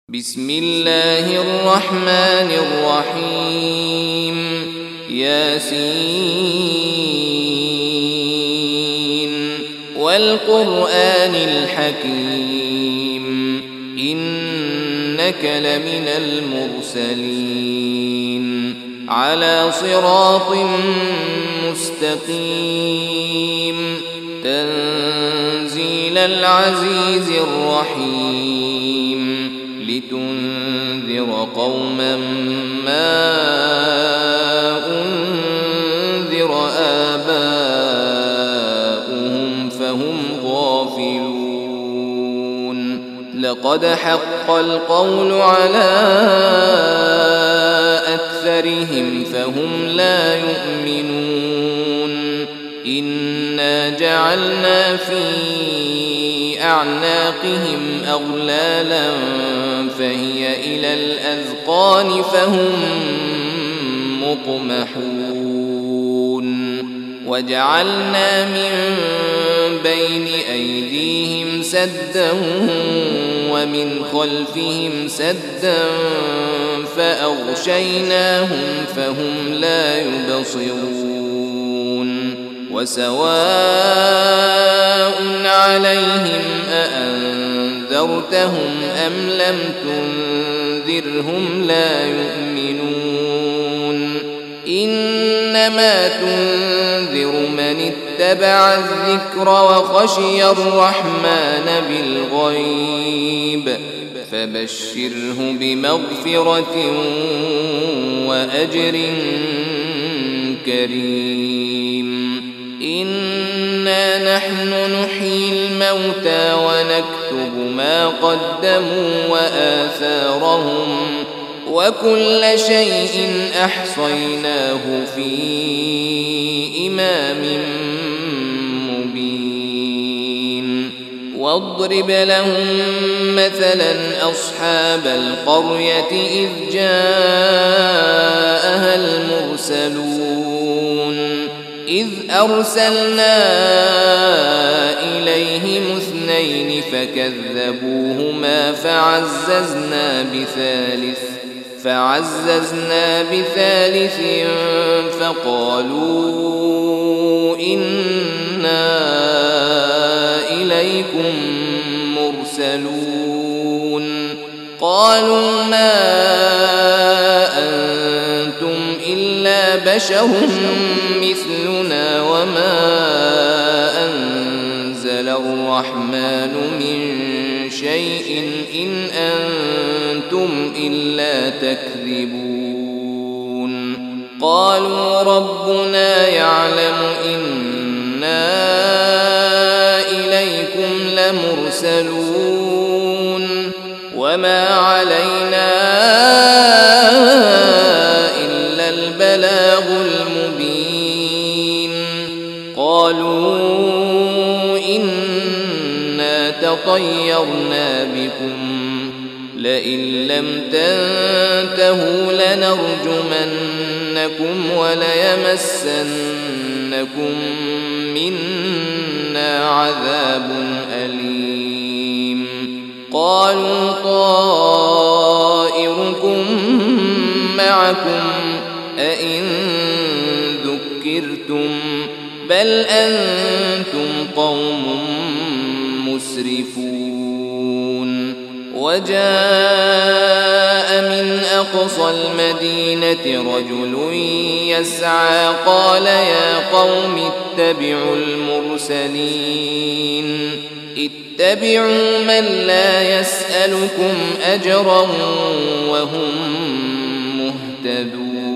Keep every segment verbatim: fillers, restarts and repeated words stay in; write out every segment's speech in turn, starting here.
بسم الله الرحمن الرحيم ياسين والقرآن الحكيم إنك لمن المرسلين على صراط مستقيم تنزيل العزيز الرحيم لتنذر قوما ما أنذر آباؤهم فهم غافلون لقد حق القول على أكثرهم فهم لا يؤمنون إنا جعلنا في أعناقهم أغلالا فهي إلى الأذقان فهم مقمحون وجعلنا من بين أيديهم سدا ومن خلفهم سدا فأغشيناهم فهم لا يبصرون وسواء عليهم أأنذرتهم أم لم تنذرهم لا يؤمنون إنما تنذر من اتبع الذكر وخشي الرحمن بالغيب فبشره بمغفرة وأجر كريم إنا نحن نحيي الموتى ونكتب ما قدموا وآثارهم وكل شيء أحصيناه في إمام مبين واضرب لهم مثلا أصحاب القرية إذ جاءها المرسلون إذ أرسلنا إليهم اثنين فكذبوهما فعززنا بثالث فعززنا بثالث فقالوا إنا إليكم مرسلون قالوا ما أنتم إلا بشر مثلنا وما أنزل الرحمن من شيء إن أنتم إلا تكذبون قالوا ربنا يعلم إنا إليكم لمرسلون وما علينا إلا البلاغ المبين قالوا إنا تطيرنا بكم لئن لم تنتهوا لنرجمنكم وليمسنكم منا عذاب أليم قالوا طائركم معكم أئن ذكرتم بل أنتم قوم مسرفون وجاء من أقصى المدينة رجل يسعى قال يا قوم اتبعوا المرسلين اتبعوا من لا يسألكم أجرا وهم مهتدون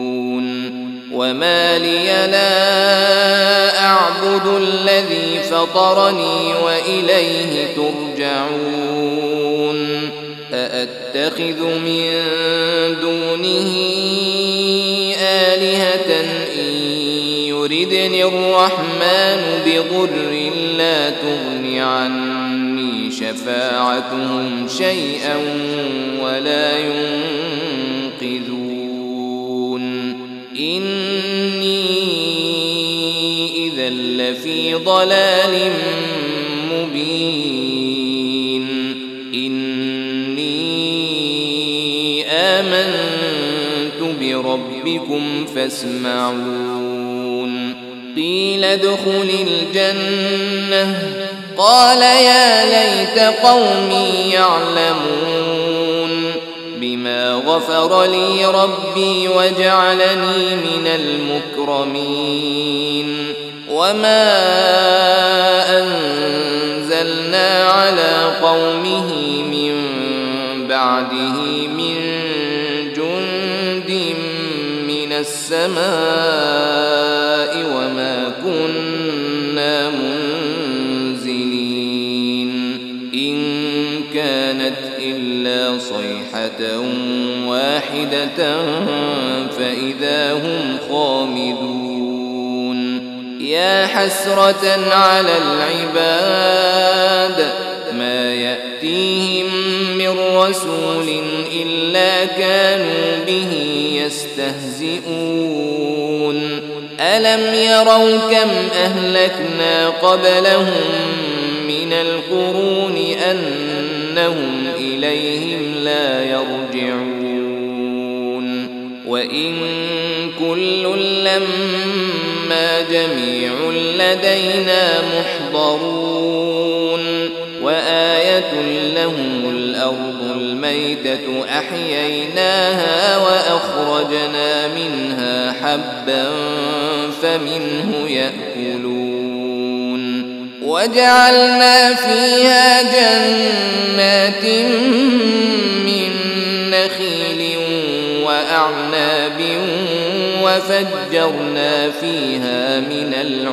وما لي لا أعبد الذي فطرني وإليه ترجعون أأتخذ من دونه آلهة إن يردني الرحمن بضر لا تغن عني شفاعتهم شيئا ولا ينقذون إني إذا لفي ضلال مبين إني ربكم فاسمعون قيل ادخل الجنة قال يا ليت قومي يعلمون بما غفر لي ربي وجعلني من المكرمين وما أنزلنا على قومه من بعده من جند من السماء وما كنا منزلين إن كانت إلا صيحة واحدة فإذا هم خامدون يا حسرة على العباد ما يأتيهم من رسول إلا كانوا به يستهزئون ألم يروا كم أهلكنا قبلهم من القرون أنهم إليهم لا يرجعون وإن كل لما جميع لدينا محضرون وآية لهم الأرض الميتة أحييناها وأخرجنا منها حبا فمنه يأكلون وجعلنا فيها جنات من نخيل وأعناب وفجرنا فيها من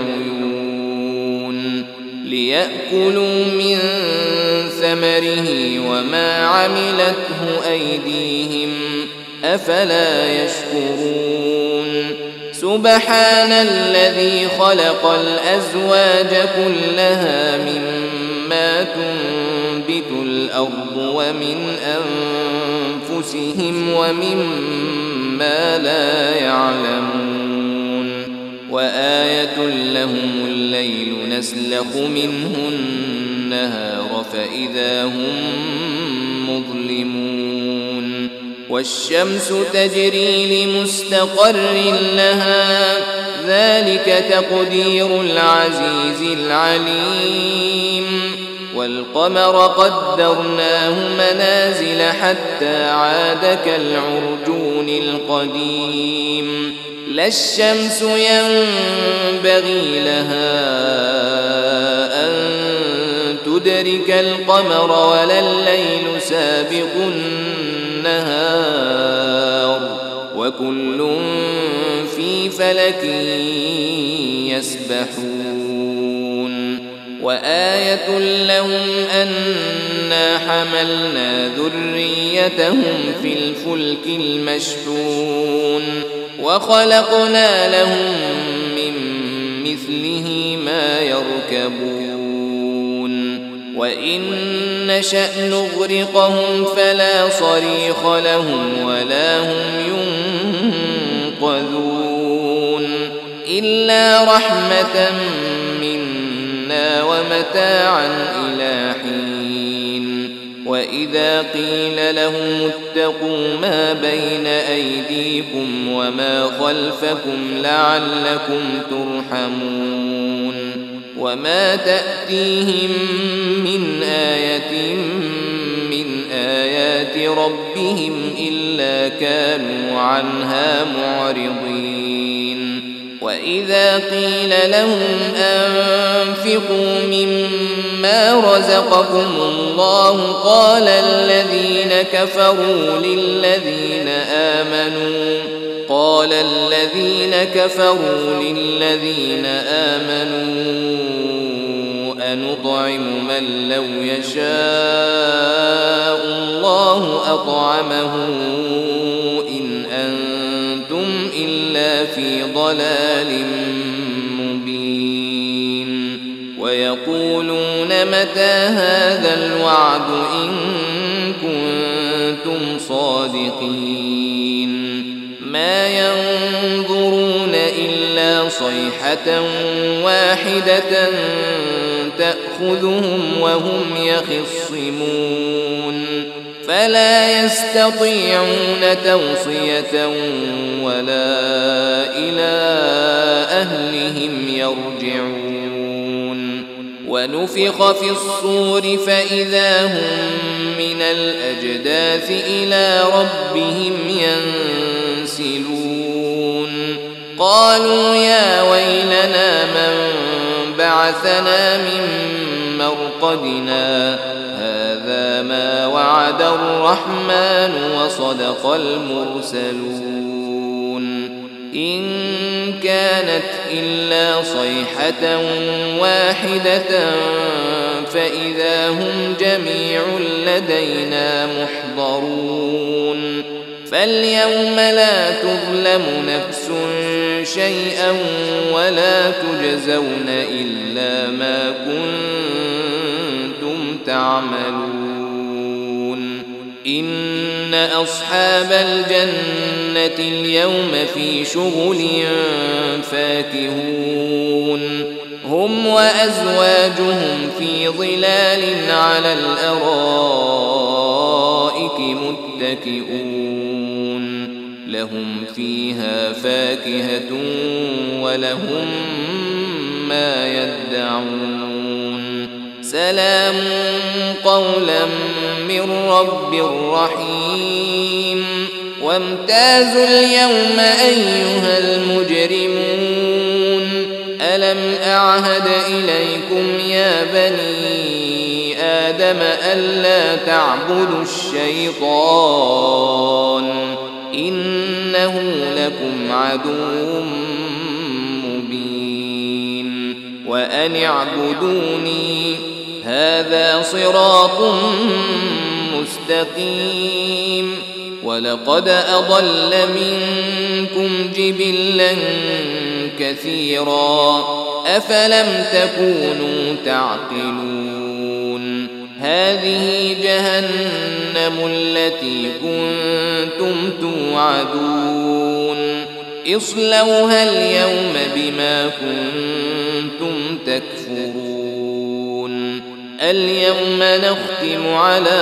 العيون ليأكلوا من ثمره وما عملته أيديهم أفلا يشكرون سبحان الذي خلق الأزواج كلها مما تنبت الأرض ومن أنفسهم ومما لا يعلمون وآية لهم الليل نسلخ منه النهار فإذا هم مظلمون والشمس تجري لمستقر لها ذلك تقدير العزيز العليم والقمر قدرناه منازل حتى عاد كالعرجون القديم لا الشمس ينبغي لها أن تدرك القمر ولا الليل سابق النهار وكل في فلك يسبحون وآية لهم أنا حملنا ذريتهم في الفلك المشحون وخلقنا لهم من مثله ما يركبون وإن نشأ نغرقهم فلا صريخ لهم ولا هم ينقذون إلا رحمة منا ومتاعا إلى حين وإذا قيل لهم اتقوا ما بين أيديكم وما خلفكم لعلكم ترحمون وما تأتيهم من آية من آيات ربهم إلا كانوا عنها معرضين وإذا قيل لهم أنفقوا مما رزقكم الله قال الذين كفروا للذين آمنوا قال الذين كفروا للذين آمنوا أنطعم من لو يشاء الله أطعمه إن أنتم إلا في ضلال مبين ويقولون متى هذا الوعد إن كنتم صادقين ما ينظرون إلا صيحة واحدة تأخذهم وهم يخصمون فلا يستطيعون توصية ولا إلى أهلهم يرجعون ونفخ في الصور فإذا هم من الأجداث إلى ربهم ينسلون قالوا يا ويلنا من بعثنا من مرقدنا هذا ما وعد الرحمن وصدق المرسلون إن كانت إلا صيحة واحدة فإذا هم جميع لدينا محضرون فاليوم لا تظلم نفس شيئا ولا تجزون إلا ما كنتم تعملون إن أصحاب الجنة اليوم في شغل فاكهون هم وأزواجهم في ظلال على الأرائك متكئون لهم فيها فاكهة ولهم ما يدعون سلام قولا من رب رحيم وامتازوا اليوم أيها المجرمون ألم أعهد إليكم يا بني آدم ألا تعبدوا الشيطان إنه لكم عدو مبين وأن اعبدوني هذا صراط مستقيم ولقد أضل منكم جبلا كثيرا أفلم تكونوا تعقلون هذه جهنم التي كنتم توعدون اصلوها اليوم بما كنتم تكفرون اليوم نختم على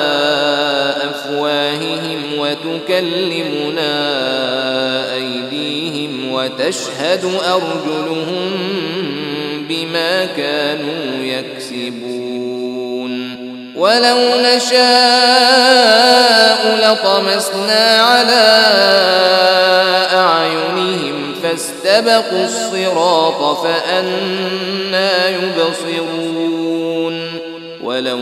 أفواههم وتكلمنا أيديهم وتشهد أرجلهم بما كانوا يكسبون ولو نشاء لطمسنا على أعينهم فاستبقوا الصراط فأنى يبصرون ولو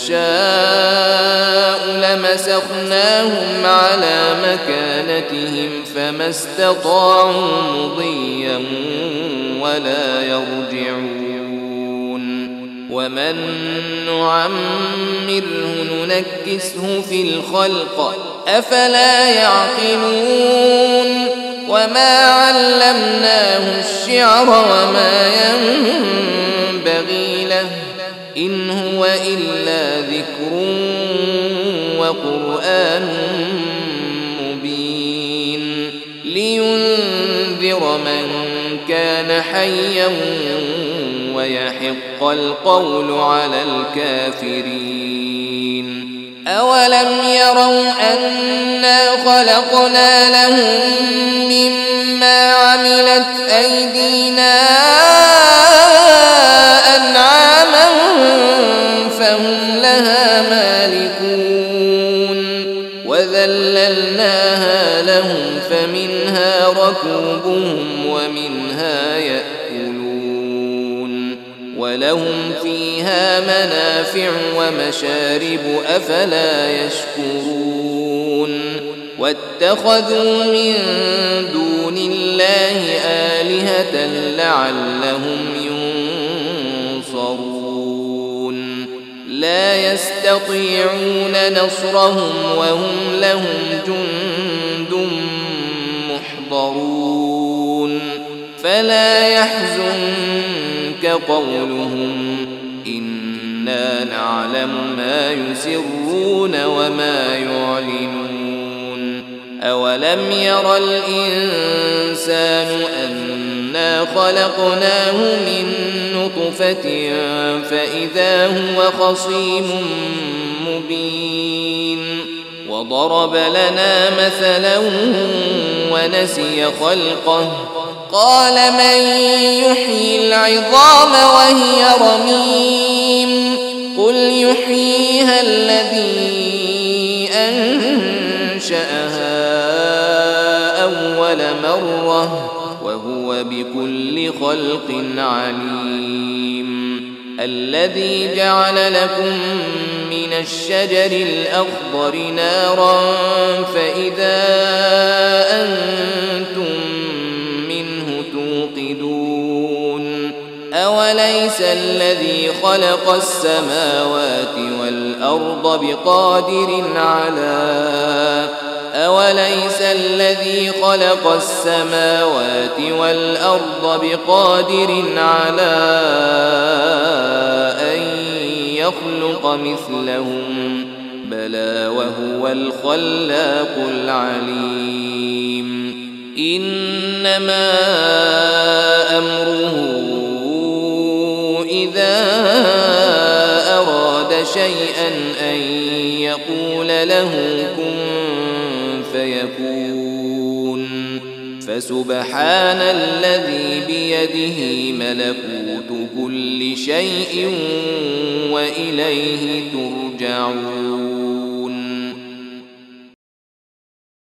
نشاء لمسخناهم على مكانتهم فما استطاعوا مضيا ولا يرجعون ومن نعمره ننكسه في الخلق أفلا يعقلون وما علمناه الشعر وما ينبغي له إن هو إلا ذكر وقرآن مبين لينذر من كان حيا ويحق القول على الكافرين أولم يروا أنا خلقنا لهم مما عملت أيدينا أنعاما فهم لها مالكون وذللناها لهم فمنها ركوبهم ومنها يأكلون ولهم فيها منافع ومشارب أفلا يشكرون واتخذوا من دون الله آلهة لعلهم ينصرون لا يستطيعون نصرهم وهم لهم جند محضرون فلا يحزنك قولهم إنا نعلم ما يسرون وما يعلنون أولم ير الإنسان أنا خلقناه من نطفة فإذا هو خصيم مبين وضرب لنا مثلا ونسي خلقه قال من يحيي العظام وهي رميم قل يحييها الذي أنشأها أول مرة وهو بكل خلق عليم الذي جعل لكم من الشجر الأخضر نارا فإذا أنتم منه توقدون أوليس الذي خلق السماوات والأرض بقادر على أوليس الذي خلق السماوات والأرض بقادر على أن يخلق مثلهم بلى وهو الخلاق العليم إنما أمره إذا أراد شيئا أن يقول له كن فيكون فسبحان الذي بيده ملكوت كل شيء وإليه ترجعون